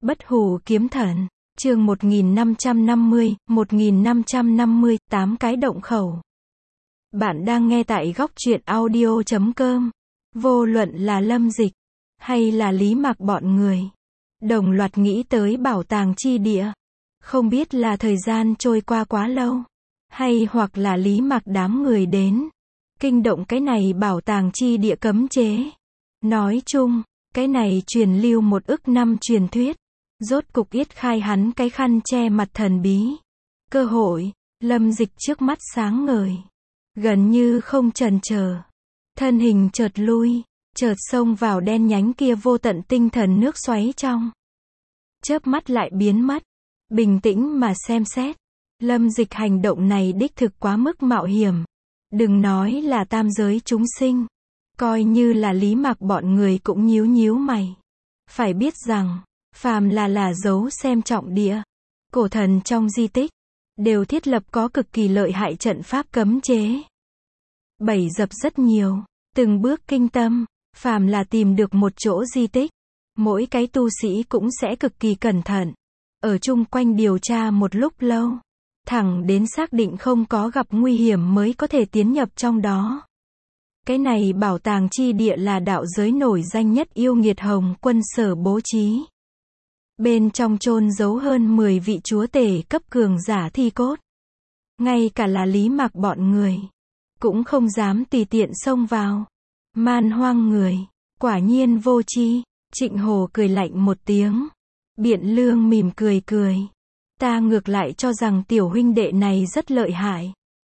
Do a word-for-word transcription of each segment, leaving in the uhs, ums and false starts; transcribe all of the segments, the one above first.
Bất hủ kiếm thần, chương một nghìn năm trăm năm mươi, một nghìn năm trăm năm mươi, tám cái động khẩu. Bạn đang nghe tại góc truyện audio chấm com. Vô luận là Lâm Dịch, hay là Lý Mạc bọn người, đồng loạt nghĩ tới bảo tàng chi địa. Không biết là thời gian trôi qua quá lâu, hay hoặc là Lý Mạc đám người đến, kinh động cái này bảo tàng chi địa cấm chế. Nói chung, cái này truyền lưu một ức năm truyền thuyết, rốt cục yết khai hắn cái khăn che mặt thần bí. Cơ hội, Lâm Dịch trước mắt sáng ngời, gần như không chần chờ, thân hình chợt lui, chợt xông vào đen nhánh kia vô tận tinh thần nước xoáy trong. Chớp mắt lại biến mất. Bình tĩnh mà xem xét, Lâm Dịch hành động này đích thực quá mức mạo hiểm. Đừng nói là tam giới chúng sinh, coi như là Lý Mạc bọn người cũng nhíu nhíu mày. Phải biết rằng, phàm là là dấu xem trọng địa, cổ thần trong di tích, đều thiết lập có cực kỳ lợi hại trận pháp cấm chế. Bảy dập rất nhiều, từng bước kinh tâm, phàm là tìm được một chỗ di tích, mỗi cái tu sĩ cũng sẽ cực kỳ cẩn thận, ở chung quanh điều tra một lúc lâu, thẳng đến xác định không có gặp nguy hiểm mới có thể tiến nhập trong đó. Cái này bảo tàng chi địa là đạo giới nổi danh nhất yêu nghiệt Hồng Quân sở bố trí. Bên trong chôn giấu hơn mười vị chúa tể cấp cường giả thi cốt. Ngay cả là Lý Mạc bọn người, cũng không dám tùy tiện xông vào. Man hoang người, quả nhiên vô tri. Trịnh Hồ cười lạnh một tiếng. Biện Lương mỉm cười cười. Ta ngược lại cho rằng tiểu huynh đệ này rất lợi hại.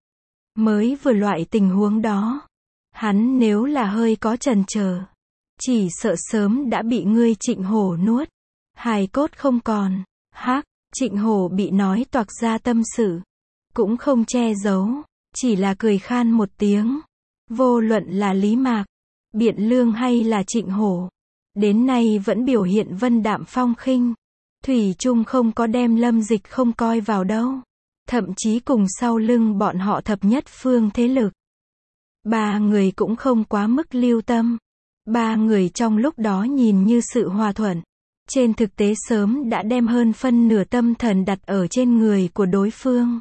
Mới vừa loại tình huống đó, hắn nếu là hơi có chần chờ, chỉ sợ sớm đã bị ngươi Trịnh Hổ nuốt. Hài cốt không còn. Hắc, Trịnh Hổ bị nói toạc ra tâm sự, cũng không che giấu, chỉ là cười khan một tiếng. Vô luận là Lý Mạc, Biện Lương hay là Trịnh Hổ, đến nay vẫn biểu hiện vân đạm phong khinh, thủy chung không có đem Lâm Dịch không coi vào đâu, thậm chí cùng sau lưng bọn họ thập nhất phương thế lực. Ba người cũng không quá mức lưu tâm. Ba người trong lúc đó nhìn như sự hòa thuận, trên thực tế sớm đã đem hơn phân nửa tâm thần đặt ở trên người của đối phương.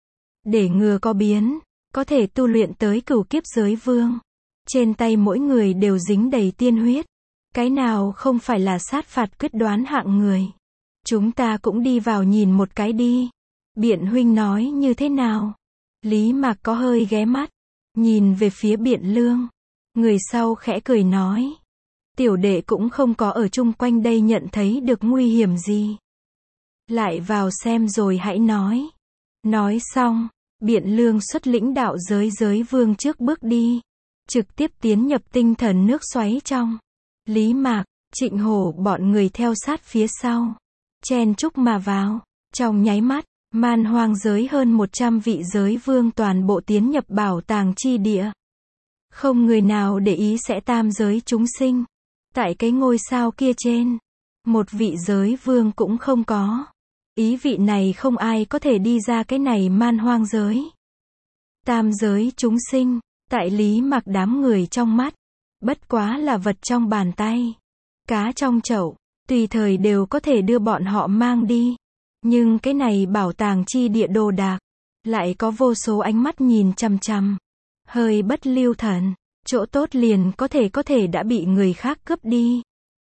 Để ngừa có biến, có thể tu luyện tới cửu kiếp giới vương. Trên tay mỗi người đều dính đầy tiên huyết. Cái nào không phải là sát phạt quyết đoán hạng người. Chúng ta cũng đi vào nhìn một cái đi. Biện huynh nói như thế nào? Lý Mạc có hơi ghé mắt, nhìn về phía Biện Lương. Người sau khẽ cười nói. Tiểu đệ cũng không có ở chung quanh đây nhận thấy được nguy hiểm gì. Lại vào xem rồi hãy nói. Nói xong, Biện Lương xuất lĩnh đạo giới giới vương trước bước đi, trực tiếp tiến nhập tinh thần nước xoáy trong. Lý Mạc, Trịnh Hổ bọn người theo sát phía sau, chen chúc mà vào. Trong nháy mắt, man hoang giới hơn một trăm vị giới vương toàn bộ tiến nhập bảo tàng chi địa. Không người nào để ý sẽ tam giới chúng sinh. Tại cái ngôi sao kia trên, một vị giới vương cũng không có. Ý vị này không ai có thể đi ra cái này man hoang giới. Tam giới chúng sinh, tại Lý Mạc đám người trong mắt, bất quá là vật trong bàn tay, cá trong chậu, tùy thời đều có thể đưa bọn họ mang đi. Nhưng cái này bảo tàng chi địa đồ đạc, lại có vô số ánh mắt nhìn chằm chằm. Hơi bất lưu thần, chỗ tốt liền có thể có thể đã bị người khác cướp đi.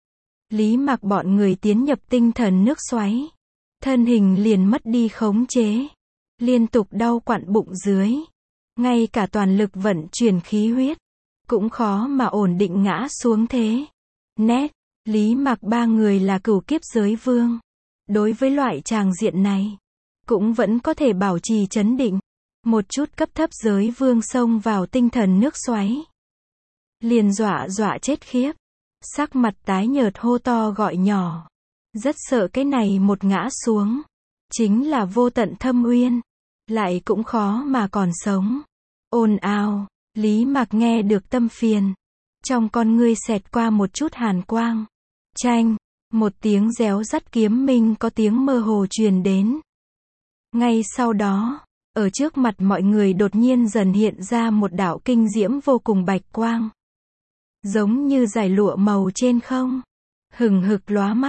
Lý Mạc bọn người tiến nhập tinh thần nước xoáy, thân hình liền mất đi khống chế, liên tục đau quặn bụng dưới, ngay cả toàn lực vận chuyển khí huyết, cũng khó mà ổn định ngã xuống thế. Nét, Lý Mạc ba người là cửu kiếp giới vương, đối với loại tràng diện này, cũng vẫn có thể bảo trì trấn định. Một chút cấp thấp giới vương xông vào tinh thần nước xoáy, liền dọa dọa chết khiếp, sắc mặt tái nhợt hô to gọi nhỏ, rất sợ cái này một ngã xuống, chính là vô tận thâm uyên, lại cũng khó mà còn sống. Ồn ào, Lý Mạc nghe được tâm phiền, trong con ngươi xẹt qua một chút hàn quang. Chanh, một tiếng réo rắt kiếm minh có tiếng mơ hồ truyền đến. Ngay sau đó, ở trước mặt mọi người đột nhiên dần hiện ra một đạo kinh diễm vô cùng bạch quang, giống như dải lụa màu trên không, hừng hực lóa mắt,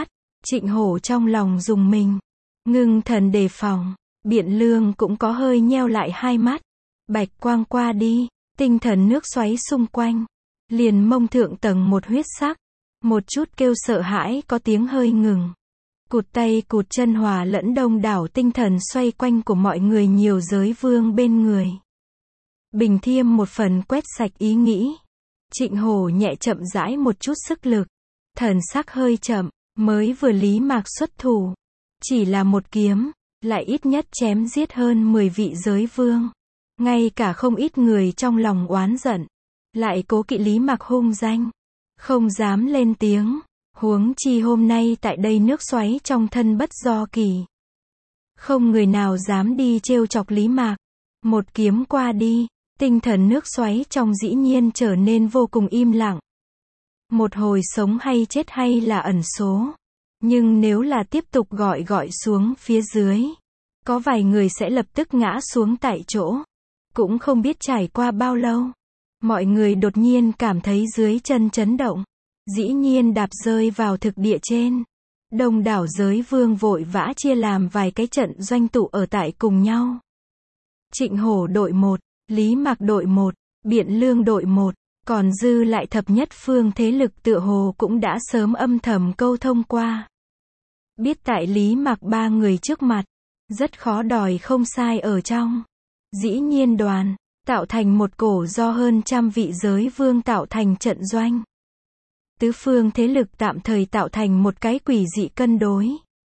Trịnh Hổ trong lòng rùng mình, ngưng thần đề phòng. Biện Lương cũng có hơi nheo lại hai mắt. Bạch quang qua đi, tinh thần nước xoáy xung quanh. Liền mông thượng tầng một huyết sắc. Một chút kêu sợ hãi có tiếng hơi ngừng. Cụt tay cụt chân hòa lẫn đông đảo tinh thần xoay quanh của mọi người nhiều giới vương bên người. Bình thiêm một phần quét sạch ý nghĩ. Trịnh Hổ nhẹ chậm rãi một chút sức lực. Thần sắc hơi chậm, mới vừa Lý Mạc xuất thủ. Chỉ là một kiếm, lại ít nhất chém giết hơn mười vị giới vương. Ngay cả không ít người trong lòng oán giận. Lại cố kỵ Lý Mạc hung danh. Không dám lên tiếng. Huống chi hôm nay tại đây nước xoáy trong thân bất do kỳ. Không người nào dám đi trêu chọc Lý Mạc. Một kiếm qua đi, tinh thần nước xoáy trong dĩ nhiên trở nên vô cùng im lặng. Một hồi sống hay chết hay là ẩn số. Nhưng nếu là tiếp tục gọi gọi xuống phía dưới, có vài người sẽ lập tức ngã xuống tại chỗ. Cũng không biết trải qua bao lâu, mọi người đột nhiên cảm thấy dưới chân chấn động. Dĩ nhiên đạp rơi vào thực địa trên. Đông đảo giới vương vội vã chia làm vài cái trận doanh tụ ở tại cùng nhau. Trịnh Hổ đội một, Lý Mạc đội một, Biện Lương đội một, còn dư lại thập nhất phương thế lực tựa hồ cũng đã sớm âm thầm câu thông qua. Biết tại Lý Mạc ba người trước mặt, rất khó đòi không sai ở trong. Dĩ nhiên đoàn, tạo thành một cổ do hơn trăm vị giới vương tạo thành trận doanh. Tứ phương thế lực tạm thời tạo thành một cái quỷ dị cân đối.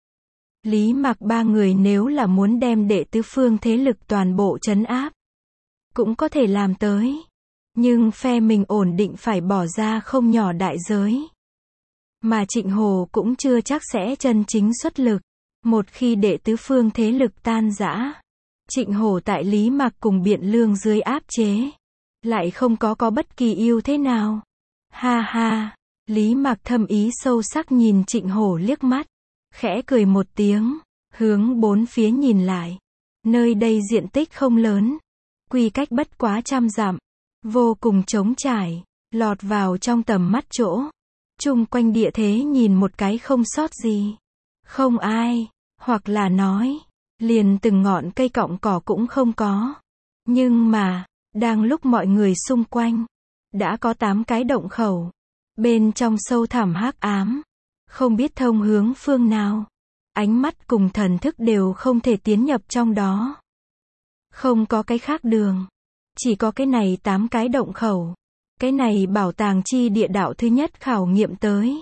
Lý Mạc ba người nếu là muốn đem đệ tứ phương thế lực toàn bộ trấn áp, cũng có thể làm tới. Nhưng phe mình ổn định phải bỏ ra không nhỏ đại giới. Mà Trịnh Hổ cũng chưa chắc sẽ chân chính xuất lực. Một khi đệ tứ phương thế lực tan rã, Trịnh Hổ tại Lý Mạc cùng Biện Lương dưới áp chế, lại không có có bất kỳ ưu thế nào. Ha ha, Lý Mạc thâm ý sâu sắc nhìn Trịnh Hổ liếc mắt, khẽ cười một tiếng, hướng bốn phía nhìn lại. Nơi đây diện tích không lớn, quy cách bất quá trăm dặm, vô cùng trống trải, lọt vào trong tầm mắt chỗ. Chung quanh địa thế nhìn một cái không sót gì. Không ai, hoặc là nói, liền từng ngọn cây cọng cỏ cũng không có. Nhưng mà, đang lúc mọi người xung quanh, đã có tám cái động khẩu. Bên trong sâu thẳm hắc ám, không biết thông hướng phương nào. Ánh mắt cùng thần thức đều không thể tiến nhập trong đó. Không có cái khác đường. Chỉ có cái này tám cái động khẩu. Cái này bảo tàng chi địa đạo thứ nhất khảo nghiệm tới.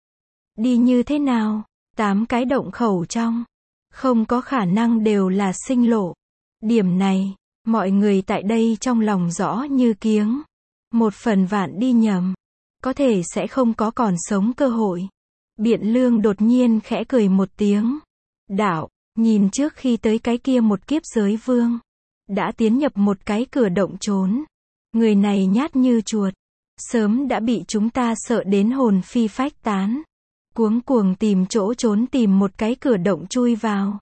Đi như thế nào? Tám cái động khẩu trong. Không có khả năng đều là sinh lộ. Điểm này, mọi người tại đây trong lòng rõ như kiếng. Một phần vạn đi nhầm, có thể sẽ không có còn sống cơ hội. Biện Lương đột nhiên khẽ cười một tiếng. Đạo, nhìn trước khi tới cái kia một kiếp giới vương, đã tiến nhập một cái cửa động trốn. Người này nhát như chuột, sớm đã bị chúng ta sợ đến hồn phi phách tán. Cuống cuồng tìm chỗ trốn tìm một cái cửa động chui vào.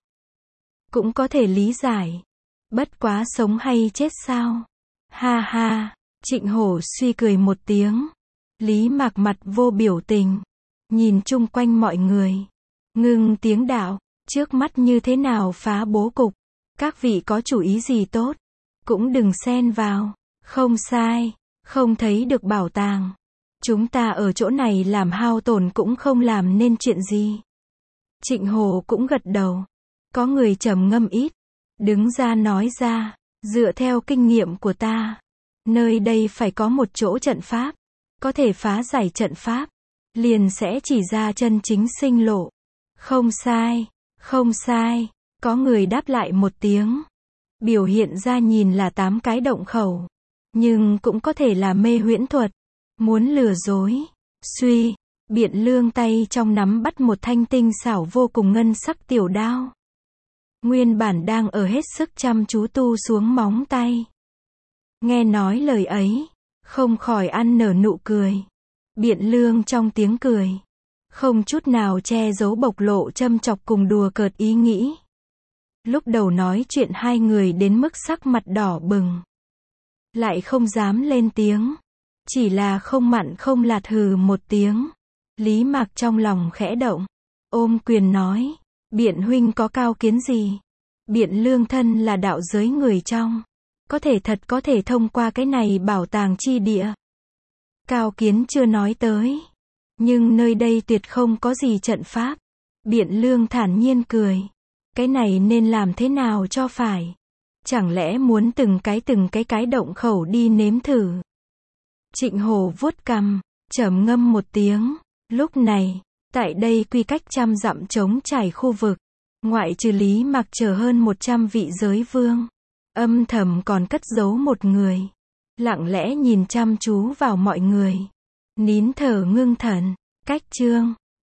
Cũng có thể lý giải. Bất quá sống hay chết sao? Ha ha, Trịnh Hổ suy cười một tiếng. Lý Mạc mặt vô biểu tình, nhìn chung quanh mọi người. Ngưng tiếng đạo, trước mắt như thế nào phá bố cục. Các vị có chủ ý gì tốt, cũng đừng xen vào. Không sai, không thấy được bảo tàng. Chúng ta ở chỗ này làm hao tổn cũng không làm nên chuyện gì. Trịnh Hổ cũng gật đầu. Có người trầm ngâm ít, đứng ra nói ra, dựa theo kinh nghiệm của ta, nơi đây phải có một chỗ trận pháp, có thể phá giải trận pháp, liền sẽ chỉ ra chân chính sinh lộ. Không sai, không sai, có người đáp lại một tiếng. Biểu hiện ra nhìn là tám cái động khẩu, nhưng cũng có thể là mê huyễn thuật, muốn lừa dối. Suy, Biện Lương tay trong nắm bắt một thanh tinh xảo vô cùng ngân sắc tiểu đao. Nguyên bản đang ở hết sức chăm chú tu xuống móng tay. Nghe nói lời ấy, không khỏi ăn nở nụ cười. Biện Lương trong tiếng cười, không chút nào che giấu bộc lộ châm chọc cùng đùa cợt ý nghĩ. Lúc đầu nói chuyện hai người đến mức sắc mặt đỏ bừng, lại không dám lên tiếng, chỉ là không mặn không lạt hừ một tiếng. Lý Mạc trong lòng khẽ động, ôm quyền nói, Biện huynh có cao kiến gì? Biện Lương thân là đạo giới người trong, có thể thật có thể thông qua cái này bảo tàng chi địa. Cao kiến chưa nói tới, nhưng nơi đây tuyệt không có gì trận pháp. Biện Lương thản nhiên cười, cái này nên làm thế nào cho phải? Chẳng lẽ muốn từng cái từng cái cái động khẩu đi nếm thử? Trịnh Hổ vuốt cằm, trầm ngâm một tiếng. Lúc này, tại đây quy cách trăm dặm trống trải khu vực, ngoại trừ Lý Mặc chờ hơn một trăm vị giới vương, âm thầm còn cất giấu một người, lặng lẽ nhìn chăm chú vào mọi người, nín thở ngưng thần. Cách chương